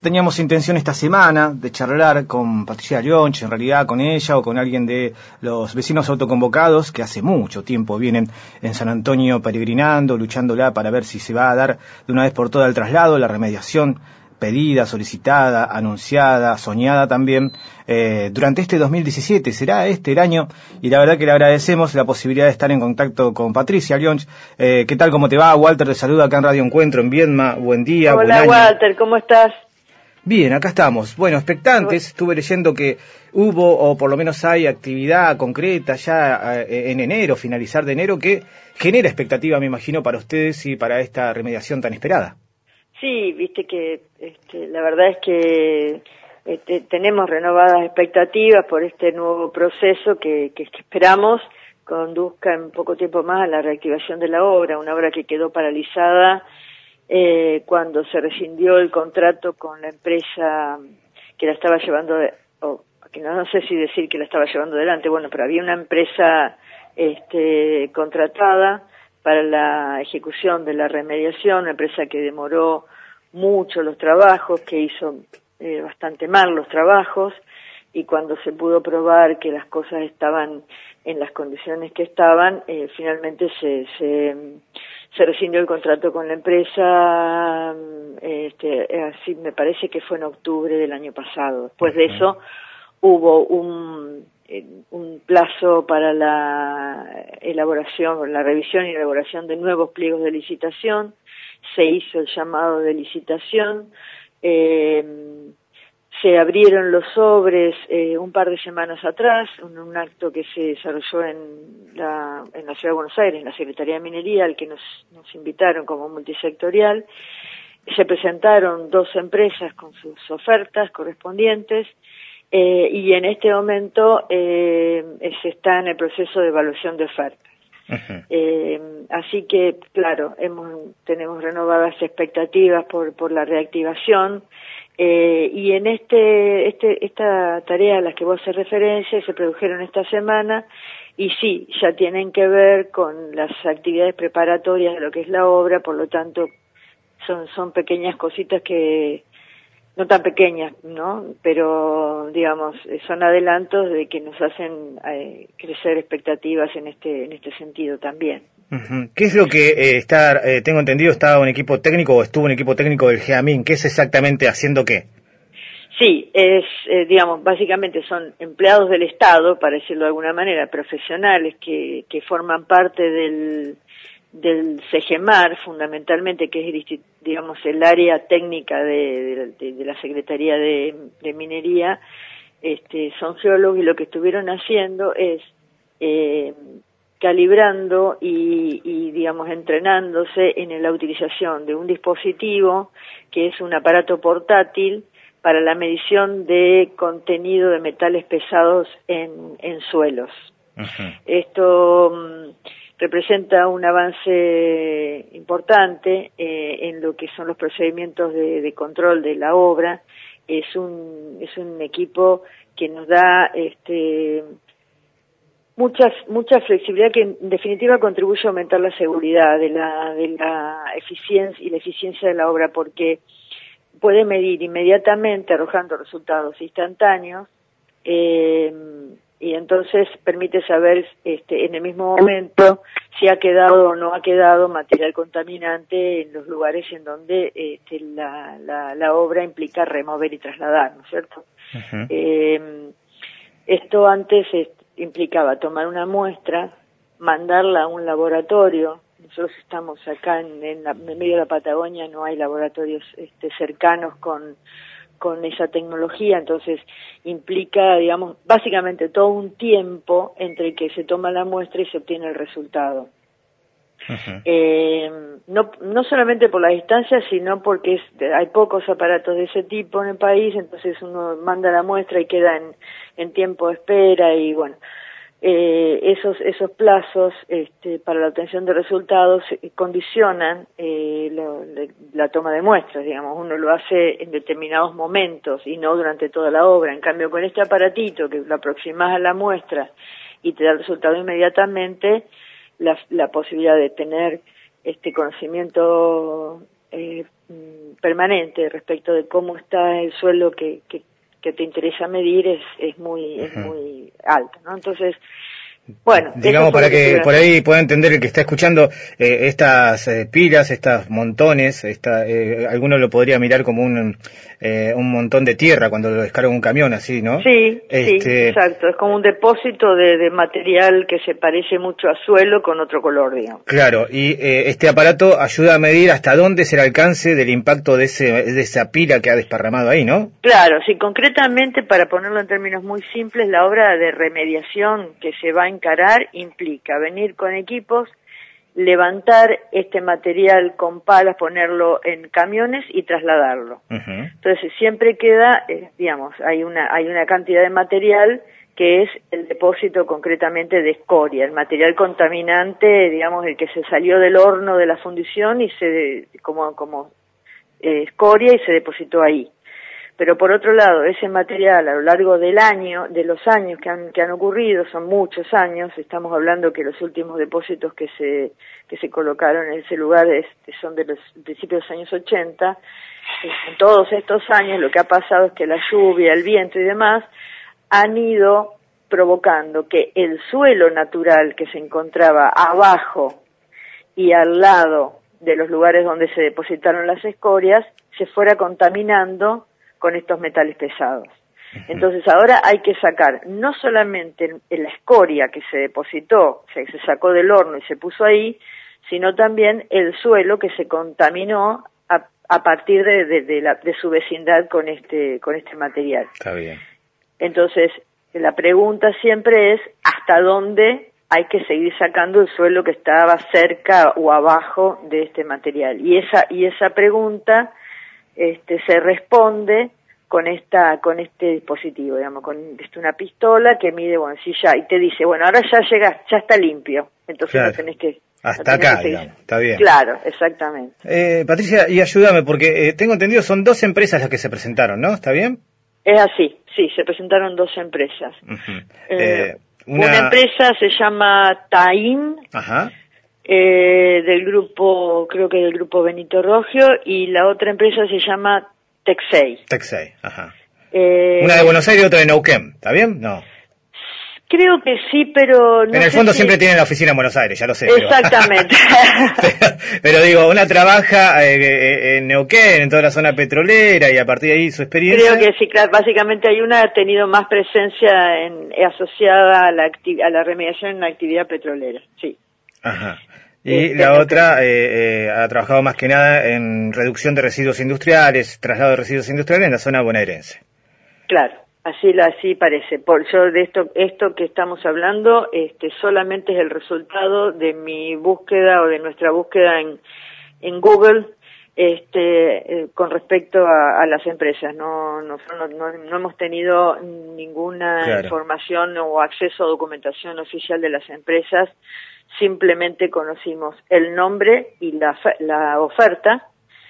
Teníamos intención esta semana de charlar con Patricia Lyonch, en realidad con ella o con alguien de los vecinos autoconvocados que hace mucho tiempo vienen en San Antonio peregrinando, luchándola para ver si se va a dar de una vez por todas el traslado, la remediación pedida, solicitada, anunciada, soñada también durante este 2017. Será este el año y la verdad que le agradecemos la posibilidad de estar en contacto con Patricia Lyonch. ¿Qué tal? ¿Cómo te va? Walter te saluda acá en Radio Encuentro en Viedma. Buen día. Hola Walter, ¿cómo estás? Bien, acá estamos. Bueno, expectantes. Estuve leyendo que hubo, o por lo menos hay, actividad concreta ya en enero, finalizar de enero, que genera expectativa, me imagino, para ustedes y para esta remediación tan esperada. Sí, viste que la verdad es que tenemos renovadas expectativas por este nuevo proceso que esperamos conduzca en poco tiempo más a la reactivación de la obra, una obra que quedó paralizada cuando se rescindió el contrato con la empresa que la estaba llevando, que no sé si decir que la estaba llevando adelante, bueno, pero había una empresa contratada para la ejecución de la remediación, una empresa que demoró mucho los trabajos, que hizo bastante mal los trabajos, y cuando se pudo probar que las cosas estaban en las condiciones que estaban, finalmente se rescindió el contrato con la empresa, así me parece que fue en octubre del año pasado. Después de eso hubo un plazo para la elaboración, la revisión y elaboración de nuevos pliegos de licitación. Se hizo el llamado de licitación, se abrieron los sobres un par de semanas atrás, un acto que se desarrolló en la Ciudad de Buenos Aires, en la Secretaría de Minería, al que nos invitaron como multisectorial. Se presentaron 2 empresas con sus ofertas correspondientes, y en este momento se está en el proceso de evaluación de ofertas. Así que, claro, tenemos renovadas expectativas por la reactivación, y en esta tarea a la que vos haces referencia se produjeron esta semana, y sí, ya tienen que ver con las actividades preparatorias de lo que es la obra, por lo tanto son pequeñas cositas que no tan pequeñas, ¿no? Pero, digamos, son adelantos de que nos hacen crecer expectativas en este sentido también. ¿Qué es lo que tengo entendido, estaba un equipo técnico o estuvo un equipo técnico del GEAMIN? ¿Qué es exactamente haciendo qué? Sí, digamos, básicamente son empleados del Estado, para decirlo de alguna manera, profesionales que forman parte del CEGEMAR, fundamentalmente, que es, digamos, el área técnica de la Secretaría de Minería. Son geólogos, y lo que estuvieron haciendo es calibrando y digamos, entrenándose en la utilización de un dispositivo que es un aparato portátil para la medición de contenido de metales pesados en suelos. Esto representa un avance importante en lo que son los procedimientos de control de la obra. Es un equipo que nos da mucha flexibilidad, que en definitiva contribuye a aumentar la seguridad de la eficiencia y la eficiencia de la obra, porque puede medir inmediatamente arrojando resultados instantáneos, y entonces permite saber en el mismo momento si ha quedado o no ha quedado material contaminante en los lugares en donde la obra implica remover y trasladar, ¿no es cierto? Esto antes implicaba tomar una muestra, mandarla a un laboratorio. Nosotros estamos acá en medio de la Patagonia, no hay laboratorios cercanos con esa tecnología, entonces implica, digamos, básicamente todo un tiempo entre que se toma la muestra y se obtiene el resultado. No solamente por la distancia, sino porque hay pocos aparatos de ese tipo en el país, entonces uno manda la muestra y queda en tiempo de espera, y bueno, esos plazos para la obtención de resultados condicionan la toma de muestras, digamos. Uno lo hace en determinados momentos y no durante toda la obra. En cambio, con este aparatito que lo aproximas a la muestra y te da el resultado inmediatamente, la posibilidad de tener conocimiento permanente respecto de cómo está el suelo que te interesa medir es muy alta, ¿no? Entonces, bueno, digamos, para que por ahí pueda entender el que está escuchando, estas pilas, estas montones, alguno lo podría mirar como un montón de tierra cuando lo descarga un camión, así, ¿no? Sí, sí, exacto, es como un depósito de material que se parece mucho a suelo con otro color, digamos. Claro, y este aparato ayuda a medir hasta dónde es el alcance del impacto de esa pila que ha desparramado ahí, ¿no? Claro, sí, concretamente, para ponerlo en términos muy simples, la obra de remediación que se va a encarar implica venir con equipos, levantar este material con palas, ponerlo en camiones y trasladarlo. Uh-huh. Entonces siempre queda, digamos, hay una cantidad de material que es el depósito concretamente de escoria, el material contaminante, digamos, el que se salió del horno de la fundición y como escoria y se depositó ahí. Pero por otro lado, ese material a lo largo de los años que han ocurrido, son muchos años, estamos hablando que los últimos depósitos que se colocaron en ese lugar son de los principios de los años 80, en todos estos años lo que ha pasado es que la lluvia, el viento y demás han ido provocando que el suelo natural que se encontraba abajo y al lado de los lugares donde se depositaron las escorias se fuera contaminando con estos metales pesados. Entonces ahora hay que sacar no solamente la escoria que se depositó, se sacó del horno y se puso ahí, sino también el suelo que se contaminó a partir de su vecindad con este material. Está bien. Entonces la pregunta siempre es ¿hasta dónde hay que seguir sacando el suelo que estaba cerca o abajo de este material? Y esa pregunta se responde con este dispositivo, digamos, con una pistola que mide, bueno, sí, ya, y te dice, bueno, ahora ya está limpio, entonces claro, no tenés que... Hasta acá, digamos, está bien. Claro, exactamente. Patricia, y ayúdame, porque tengo entendido, son 2 empresas las que se presentaron, ¿no? ¿Está bien? Es así, sí, se presentaron 2 empresas. Uh-huh. Una empresa se llama Taín, ajá, del grupo Benito Rogio, y la otra empresa se llama Texei, ajá. Una de Buenos Aires y otra de Neuquén, ¿está bien? No. Creo que sí, pero... No en el fondo siempre tienen la oficina en Buenos Aires, ya lo sé. Exactamente. Pero digo, una trabaja en Neuquén, en toda la zona petrolera, y a partir de ahí su experiencia... Creo que sí, claro, básicamente hay una ha tenido más presencia asociada a la remediación en la actividad petrolera, sí. Ajá. Y la otra ha trabajado más que nada en reducción de residuos industriales, traslado de residuos industriales en la zona bonaerense. Claro, así parece. Yo de esto que estamos hablando, solamente es el resultado de mi búsqueda o de nuestra búsqueda en Google, con respecto a las empresas. No hemos tenido ninguna información o acceso a documentación oficial de las empresas. Simplemente conocimos el nombre y la oferta,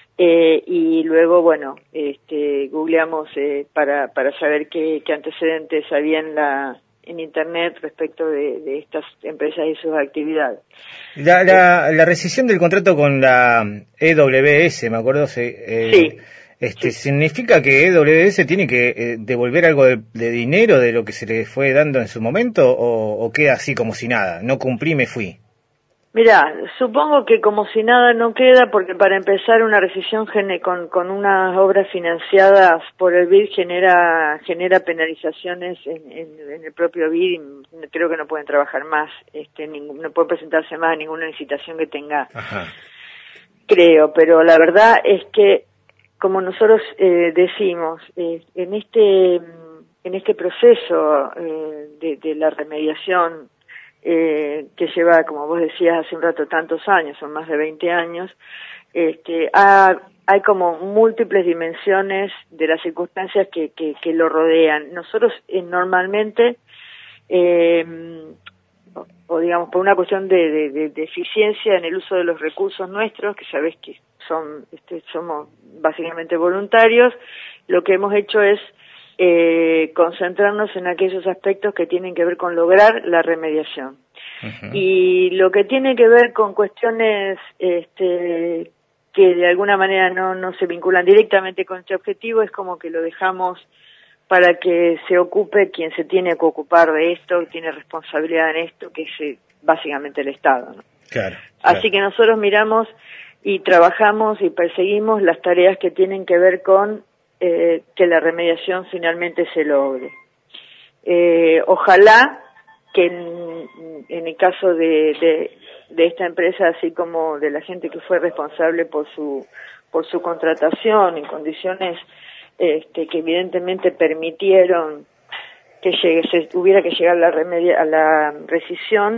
y luego, bueno, googleamos para saber qué antecedentes había en Internet respecto de estas empresas y sus actividades. La rescisión del contrato con la EWS, me acuerdo, sí. ¿Significa que EWS tiene que devolver algo de dinero de lo que se le fue dando en su momento o queda así como si nada? No cumplí, me fui. Mirá, supongo que como si nada no queda, porque para empezar una rescisión con unas obras financiadas por el BID genera penalizaciones en el propio BID, y creo que no pueden trabajar más, no pueden presentarse más a ninguna licitación que tenga. Ajá. Creo, pero la verdad es que, como nosotros decimos, en este proceso de la remediación, que lleva, como vos decías hace un rato, tantos años, son más de 20 años, hay como múltiples dimensiones de las circunstancias que lo rodean. Nosotros normalmente, o digamos por una cuestión de eficiencia en el uso de los recursos nuestros, que sabés que somos básicamente voluntarios, lo que hemos hecho es concentrarnos en aquellos aspectos que tienen que ver con lograr la remediación. Uh-huh. Y lo que tiene que ver con cuestiones que de alguna manera no se vinculan directamente con este objetivo, es como que lo dejamos para que se ocupe quien se tiene que ocupar de esto, tiene responsabilidad en esto, que es básicamente el Estado, ¿no? Claro. Así que nosotros miramos y trabajamos y perseguimos las tareas que tienen que ver con que la remediación finalmente se logre. Ojalá que en el caso de esta empresa, así como de la gente que fue responsable por su contratación en condiciones que evidentemente permitieron que hubiera que llegar a la rescisión,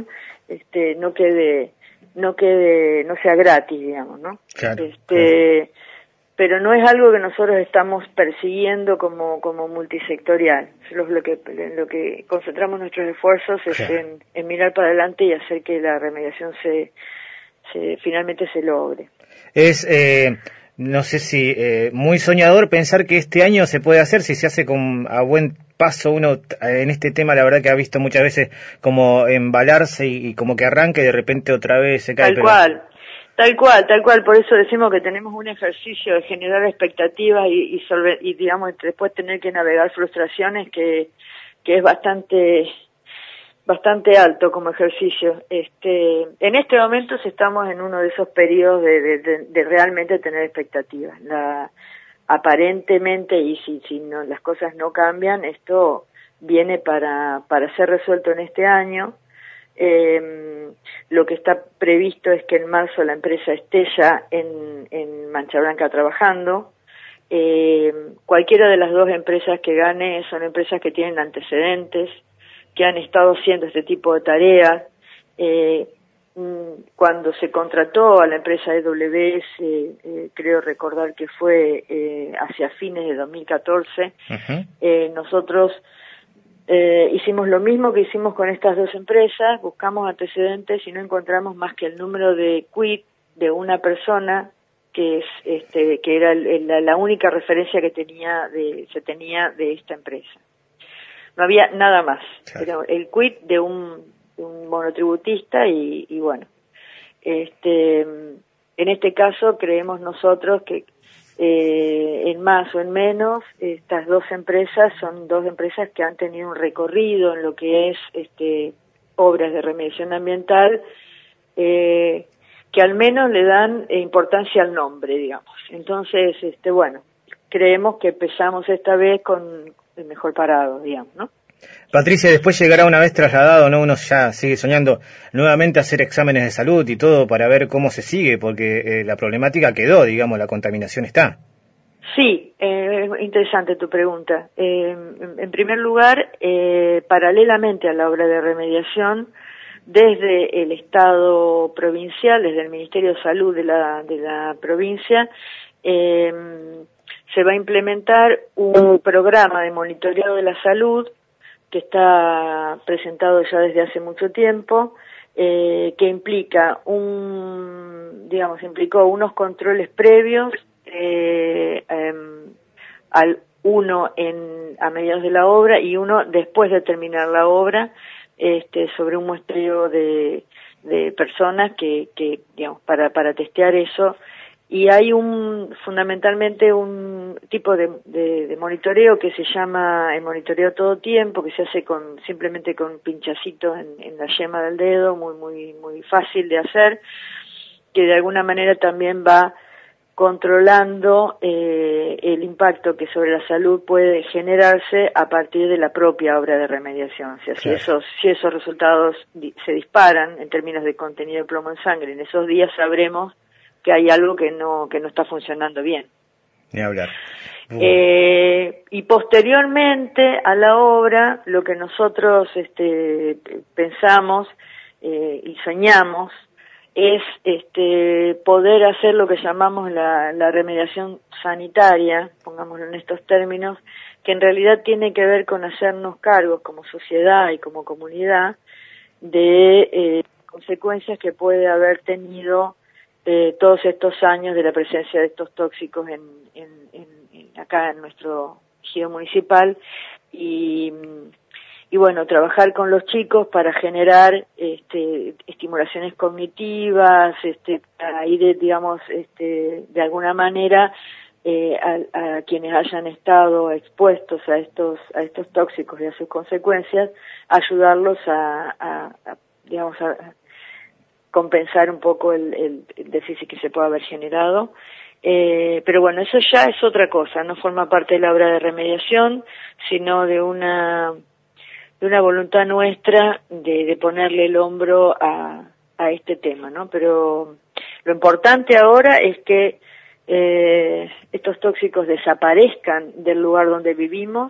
no sea gratis, digamos, ¿no? Claro, claro. Pero no es algo que nosotros estamos persiguiendo como multisectorial. Lo que concentramos nuestros esfuerzos es en mirar para adelante y hacer que la remediación finalmente se logre. Es, no sé si muy soñador pensar que este año se puede hacer, si se hace a buen paso. Uno en este tema la verdad que ha visto muchas veces como embalarse y como que arranca y de repente otra vez se cae. Tal cual, por eso decimos que tenemos un ejercicio de generar expectativas y digamos después tener que navegar frustraciones que es bastante alto como ejercicio. En este momento estamos en uno de esos periodos de realmente tener expectativas. Aparentemente, y si no, las cosas no cambian, esto viene para ser resuelto en este año. Lo que está previsto es que en marzo la empresa esté ya en Mancha Blanca trabajando. Cualquiera de las dos empresas que gane son empresas que tienen antecedentes, que han estado haciendo este tipo de tareas. Cuando se contrató a la empresa EWS, creo recordar que fue hacia fines de 2014, nosotros hicimos lo mismo que hicimos con estas dos empresas, buscamos antecedentes y no encontramos más que el número de quit de una persona que era la única referencia que se tenía de esta empresa. No había nada más, era el quit de un monotributista y bueno, en este caso creemos nosotros que en más o en menos, estas dos empresas son dos empresas que han tenido un recorrido en lo que es obras de remediación ambiental, que al menos le dan importancia al nombre, digamos. Entonces, bueno, creemos que empezamos esta vez con el mejor parado, digamos, ¿no? Patricia, después llegará, una vez trasladado, ¿no? Uno ya sigue soñando nuevamente hacer exámenes de salud y todo para ver cómo se sigue, porque la problemática quedó, digamos, la contaminación está. Sí, interesante tu pregunta. En primer lugar, paralelamente a la obra de remediación, desde el Estado provincial, desde el Ministerio de Salud de la provincia, se va a implementar un programa de monitoreo de la salud que está presentado ya desde hace mucho tiempo, que implicó unos controles previos, uno a mediados de la obra y uno después de terminar la obra, sobre un muestreo de personas que digamos, para testear eso. Y hay fundamentalmente un tipo de monitoreo que se llama el monitoreo todo tiempo, que se hace simplemente con pinchacitos en la yema del dedo, muy fácil de hacer, que de alguna manera también va controlando el impacto que sobre la salud puede generarse a partir de la propia obra de remediación. O sea, claro, si esos resultados se disparan en términos de contenido de plomo en sangre, en esos días sabremos que hay algo que no está funcionando bien. Ni hablar. Y posteriormente a la obra, lo que nosotros pensamos y soñamos es poder hacer lo que llamamos la remediación sanitaria, pongámoslo en estos términos, que en realidad tiene que ver con hacernos cargos como sociedad y como comunidad de consecuencias que puede haber tenido todos estos años de la presencia de estos tóxicos acá en nuestro ejido municipal y y bueno, trabajar con los chicos para generar estimulaciones cognitivas, digamos, de alguna manera a quienes hayan estado expuestos a estos tóxicos y a sus consecuencias, ayudarlos a compensar un poco el déficit que se pueda haber generado. Pero bueno, eso ya es otra cosa, no forma parte de la obra de remediación, sino de una voluntad nuestra de ponerle el hombro a este tema, ¿no? Pero lo importante ahora es que estos tóxicos desaparezcan del lugar donde vivimos,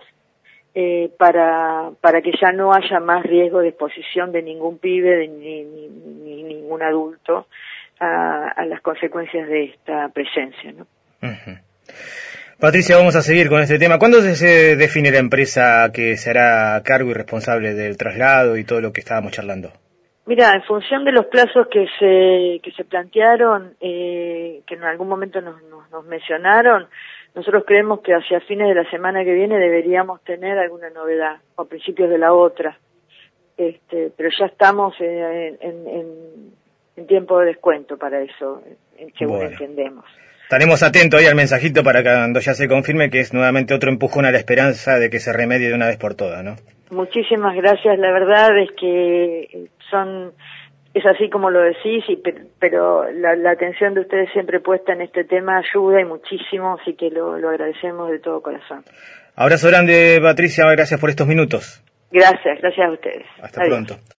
para que ya no haya más riesgo de exposición de ningún pibe, ni ningún adulto a las consecuencias de esta presencia, ¿no? Uh-huh. Patricia, vamos a seguir con este tema. ¿Cuándo se define la empresa que se hará cargo y responsable del traslado y todo lo que estábamos charlando? Mira, en función de los plazos que se plantearon, que en algún momento nos mencionaron, nosotros creemos que hacia fines de la semana que viene deberíamos tener alguna novedad, o a principios de la otra. Pero ya estamos en tiempo de descuento para eso, según entendemos. Estaremos atentos ahí al mensajito para que cuando ya se confirme, que es nuevamente otro empujón a la esperanza de que se remedie de una vez por todas, ¿no? Muchísimas gracias, la verdad es que es así como lo decís, pero la atención de ustedes siempre puesta en este tema ayuda y muchísimo, así que lo agradecemos de todo corazón. Abrazo grande, Patricia, gracias por estos minutos. Gracias a ustedes. Hasta pronto.